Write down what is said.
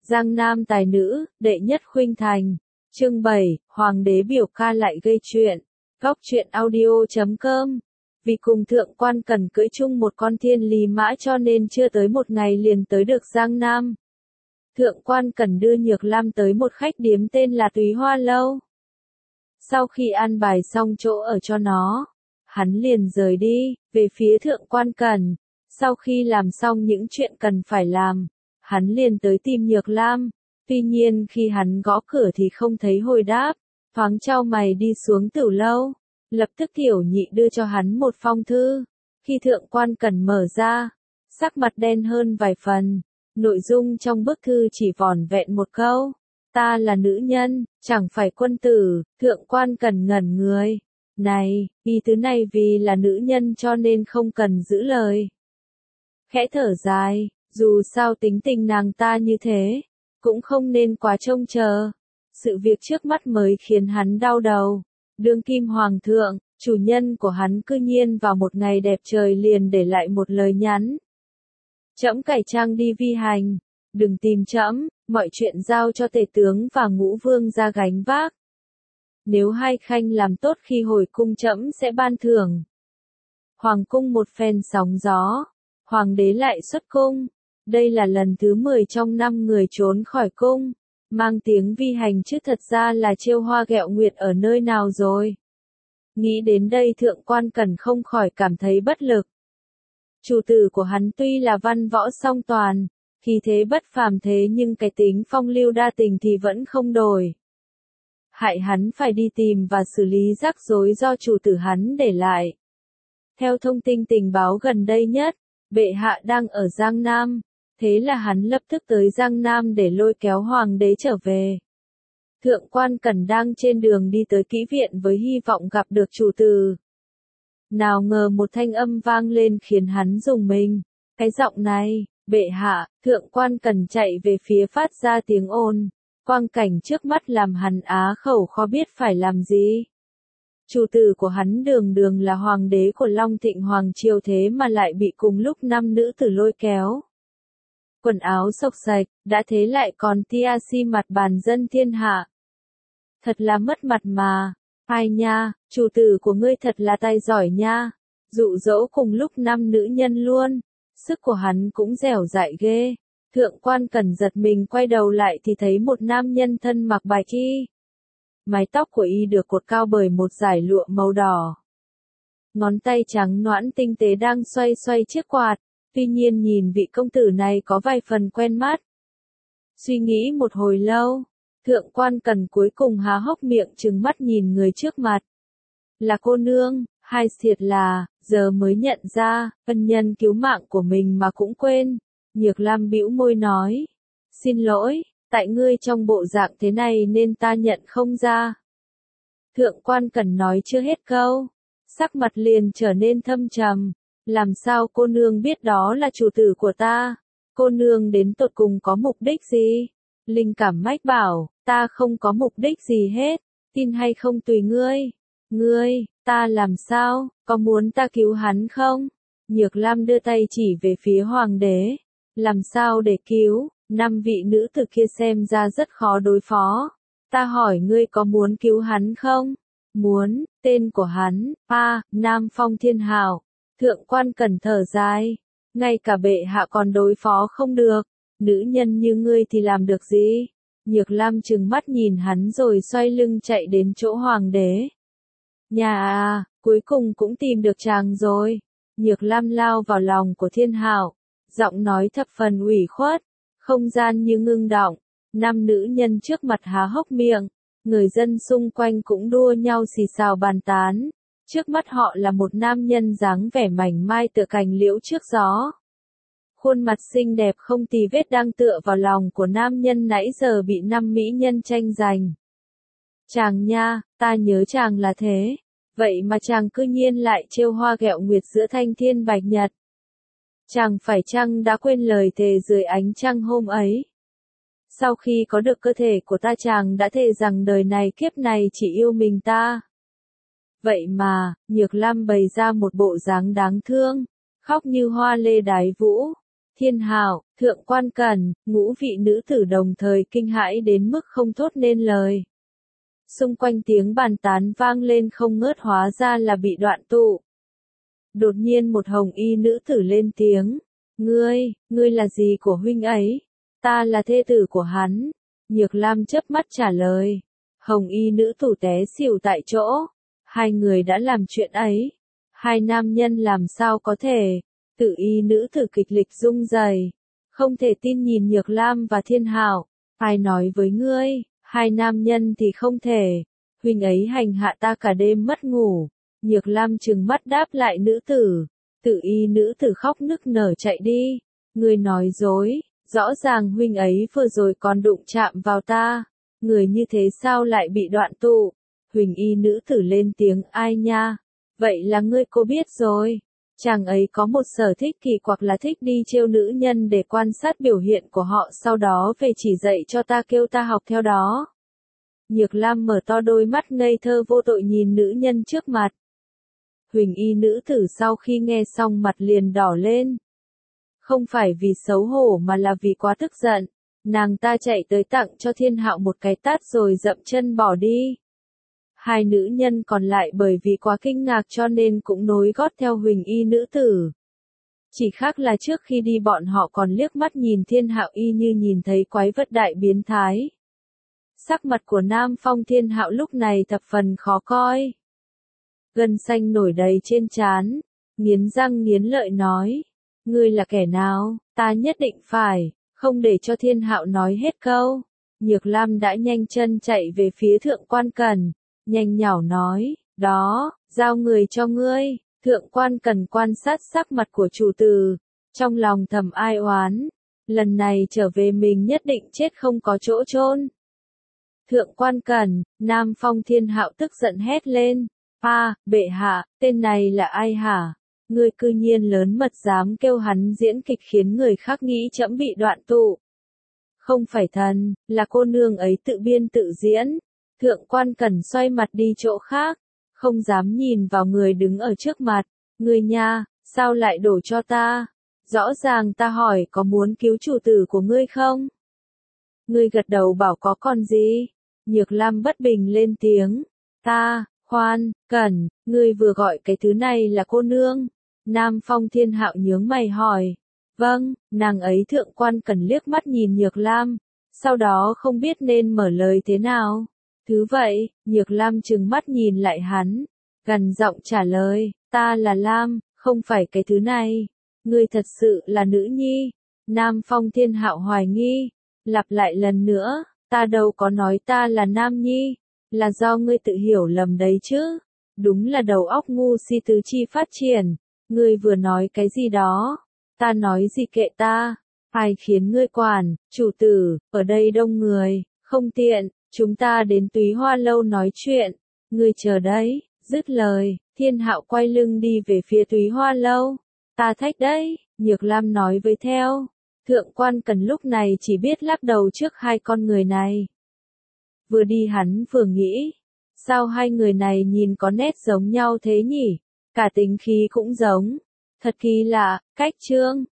Giang Nam tài nữ, đệ nhất khuynh thành. Chương 7, Hoàng đế biểu ca lại gây chuyện. Góc truyện audio.com. Vì cùng thượng quan cần cưỡi chung một con thiên lý mã cho nên chưa tới một ngày liền tới được Giang Nam. Thượng quan cần đưa Nhược Lam tới một khách điếm tên là Túy Hoa Lâu. Sau khi an bài xong chỗ ở cho nó, hắn liền rời đi, về phía thượng quan cần. Sau khi làm xong những chuyện cần phải làm, hắn liền tới tìm Nhược Lam. Tuy nhiên khi hắn gõ cửa thì không thấy hồi đáp, thoáng chau mày đi xuống Tửu Lâu. Lập tức Tiểu Nhị đưa cho hắn một phong thư. Khi thượng quan cần mở ra, sắc mặt đen hơn vài phần. Nội dung trong bức thư chỉ vỏn vẹn một câu: ta là nữ nhân, chẳng phải quân tử. Thượng quan cần ngẩn người. Này, ý tứ này vì là nữ nhân cho nên không cần giữ lời. Khẽ thở dài, dù sao tính tình nàng ta như thế, cũng không nên quá trông chờ. Sự việc trước mắt mới khiến hắn đau đầu. Đương kim hoàng thượng, chủ nhân của hắn cư nhiên vào một ngày đẹp trời liền để lại một lời nhắn. Trẫm cải trang đi vi hành, đừng tìm trẫm, mọi chuyện giao cho tể tướng và ngũ vương ra gánh vác. Nếu hai khanh làm tốt khi hồi cung trẫm sẽ ban thưởng. Hoàng cung một phen sóng gió, hoàng đế lại xuất cung. Đây là lần thứ 10 trong năm người trốn khỏi cung, mang tiếng vi hành chứ thật ra là trêu hoa ghẹo nguyệt ở nơi nào rồi. Nghĩ đến đây thượng quan cần không khỏi cảm thấy bất lực. Chủ tử của hắn tuy là văn võ song toàn, khí thế bất phàm thế nhưng cái tính phong lưu đa tình thì vẫn không đổi. Hại hắn phải đi tìm và xử lý rắc rối do chủ tử hắn để lại. Theo thông tin tình báo gần đây nhất, bệ hạ đang ở Giang Nam, thế là hắn lập tức tới Giang Nam để lôi kéo hoàng đế trở về. Thượng quan cần đang trên đường đi tới kỹ viện với hy vọng gặp được chủ tử. Nào ngờ một thanh âm vang lên khiến hắn rùng mình. Cái giọng này, bệ hạ. Thượng quan cần chạy về phía phát ra tiếng ồn. Quang cảnh trước mắt làm hắn á khẩu khó biết phải làm gì. Chủ tử của hắn đường đường là hoàng đế của Long Thịnh Hoàng Triều thế mà lại bị cùng lúc 5 nữ tử lôi kéo. Quần áo xộc xạch, đã thế lại còn tia si mặt bàn dân thiên hạ. Thật là mất mặt mà. Ai nha, chủ tử của ngươi thật là tay giỏi nha. Dụ dỗ cùng lúc 5 nữ nhân luôn. Sức của hắn cũng dẻo dại ghê. Thượng quan cần giật mình quay đầu lại thì thấy một nam nhân thân mặc bạch y. Mái tóc của y được cột cao bởi một dải lụa màu đỏ. Ngón tay trắng nõn tinh tế đang xoay xoay chiếc quạt. Tuy nhiên nhìn vị công tử này có vài phần quen mắt. Suy nghĩ một hồi lâu, thượng quan cần cuối cùng há hốc miệng trừng mắt nhìn người trước mặt. Là cô nương, hai thiệt là, giờ mới nhận ra, ân nhân cứu mạng của mình mà cũng quên. Nhược Lam bĩu môi nói, xin lỗi, tại ngươi trong bộ dạng thế này nên ta nhận không ra. Thượng quan cần nói chưa hết câu, sắc mặt liền trở nên thâm trầm. Làm sao cô nương biết đó là chủ tử của ta? Cô nương đến tột cùng có mục đích gì? Linh cảm mách bảo, ta không có mục đích gì hết, tin hay không tùy ngươi. Ngươi, ta làm sao, có muốn ta cứu hắn không? Nhược Lam đưa tay chỉ về phía hoàng đế. Làm sao để cứu? 5 vị nữ tử kia xem ra rất khó đối phó. Ta hỏi ngươi có muốn cứu hắn không? Muốn, tên của hắn, Nam Phong Thiên Hào. Thượng quan cần thở dài, ngay cả bệ hạ còn đối phó không được, nữ nhân như ngươi thì làm được gì? Nhược Lam trừng mắt nhìn hắn rồi xoay lưng chạy đến chỗ hoàng đế. Nhà à, cuối cùng cũng tìm được chàng rồi. Nhược Lam lao vào lòng của Thiên Hào, giọng nói thập phần ủy khuất, không gian như ngưng đọng, 5 nữ nhân trước mặt há hốc miệng, người dân xung quanh cũng đua nhau xì xào bàn tán. Trước mắt họ là một nam nhân dáng vẻ mảnh mai tựa cành liễu trước gió. Khuôn mặt xinh đẹp không tì vết đang tựa vào lòng của nam nhân nãy giờ bị 5 mỹ nhân tranh giành. Chàng nha, ta nhớ chàng là thế. Vậy mà chàng cư nhiên lại trêu hoa ghẹo nguyệt giữa thanh thiên bạch nhật. Chàng phải chăng đã quên lời thề dưới ánh trăng hôm ấy? Sau khi có được cơ thể của ta chàng đã thề rằng đời này kiếp này chỉ yêu mình ta. Vậy mà, Nhược Lam bày ra một bộ dáng đáng thương, khóc như hoa lê đái vũ. Thiên Hạo, Thượng Quan Cẩn, ngũ vị nữ tử đồng thời kinh hãi đến mức không thốt nên lời. Xung quanh tiếng bàn tán vang lên không ngớt, hóa ra là bị đoạn tụ. Đột nhiên một hồng y nữ tử lên tiếng. Ngươi là gì của huynh ấy? Ta là thê tử của hắn. Nhược Lam chớp mắt trả lời. Hồng y nữ tử té xỉu tại chỗ. Hai người đã làm chuyện ấy. Hai nam nhân làm sao có thể? Tử y nữ tử kịch liệt rung rẩy, không thể tin nhìn Nhược Lam và Thiên Hạo. Ai nói với ngươi, hai nam nhân thì không thể. Huynh ấy hành hạ ta cả đêm mất ngủ. Nhược Lam trừng mắt đáp lại nữ tử. Tử y nữ tử khóc nức nở chạy đi. Ngươi nói dối, rõ ràng huynh ấy vừa rồi còn đụng chạm vào ta. Người như thế sao lại bị đoạn tụ? Huỳnh y nữ tử lên tiếng, ai nha? Vậy là ngươi cô biết rồi. Chàng ấy có một sở thích kỳ quặc là thích đi trêu nữ nhân để quan sát biểu hiện của họ, sau đó về chỉ dạy cho ta, kêu ta học theo đó. Nhược Lam mở to đôi mắt ngây thơ vô tội nhìn nữ nhân trước mặt. Huỳnh y nữ tử sau khi nghe xong mặt liền đỏ lên. Không phải vì xấu hổ mà là vì quá tức giận. Nàng ta chạy tới tặng cho Thiên Hạo một cái tát rồi dậm chân bỏ đi. Hai nữ nhân còn lại bởi vì quá kinh ngạc cho nên cũng nối gót theo Huỳnh y nữ tử. Chỉ khác là trước khi đi bọn họ còn liếc mắt nhìn Thiên Hạo y như nhìn thấy quái vật đại biến thái. Sắc mặt của Nam Phong Thiên Hạo lúc này thập phần khó coi. Gân xanh nổi đầy trên trán, nghiến răng nghiến lợi nói. Ngươi là kẻ nào, ta nhất định phải, không để cho Thiên Hạo nói hết câu. Nhược Lam đã nhanh chân chạy về phía Thượng Quan Cẩn, nhanh nhảu nói, đó, giao người cho ngươi. Thượng Quan Cẩn quan sát sắc mặt của chủ tử, trong lòng thầm ai oán, lần này trở về mình nhất định chết không có chỗ chôn. Thượng Quan Cẩn, Nam Phong Thiên Hạo tức giận hét lên, bệ hạ, tên này là ai hả? Ngươi cư nhiên lớn mật dám kêu hắn diễn kịch khiến người khác nghĩ trẫm bị đoạn tụ. Không phải thần, là cô nương ấy tự biên tự diễn. Thượng Quan Cẩn xoay mặt đi chỗ khác, không dám nhìn vào người đứng ở trước mặt. Ngươi nha, sao lại đổ cho ta? Rõ ràng ta hỏi có muốn cứu chủ tử của ngươi không? Ngươi gật đầu bảo có còn gì? Nhược Lam bất bình lên tiếng. Khoan, Cẩn, ngươi vừa gọi cái thứ này là cô nương. Nam Phong Thiên Hạo nhướng mày hỏi. Vâng, nàng ấy. Thượng Quan Cẩn liếc mắt nhìn Nhược Lam, sau đó không biết nên mở lời thế nào. Thứ vậy, Nhược Lam trừng mắt nhìn lại hắn, gằn giọng trả lời, ta là Lam, không phải cái thứ này. Ngươi thật sự là nữ nhi? Nam Phong Thiên Hạo hoài nghi, lặp lại lần nữa, ta đâu có nói ta là nam nhi, là do ngươi tự hiểu lầm đấy chứ. Đúng là đầu óc ngu si tứ chi phát triển. Ngươi vừa nói cái gì đó? Ta nói gì kệ ta? Ai khiến ngươi quản? Chủ tử, ở đây đông người, không tiện, chúng ta đến Túy Hoa Lâu nói chuyện. Ngươi chờ đấy. Dứt lời, Thiên Hạo quay lưng đi về phía Túy Hoa Lâu. Ta thách đấy, Nhược Lam nói với theo. Thượng Quan Cẩn lúc này chỉ biết lắc đầu trước hai con người này. Vừa đi hắn vừa nghĩ, sao hai người này nhìn có nét giống nhau thế nhỉ? Cả tính khí cũng giống. Thật kỳ lạ, cách chương.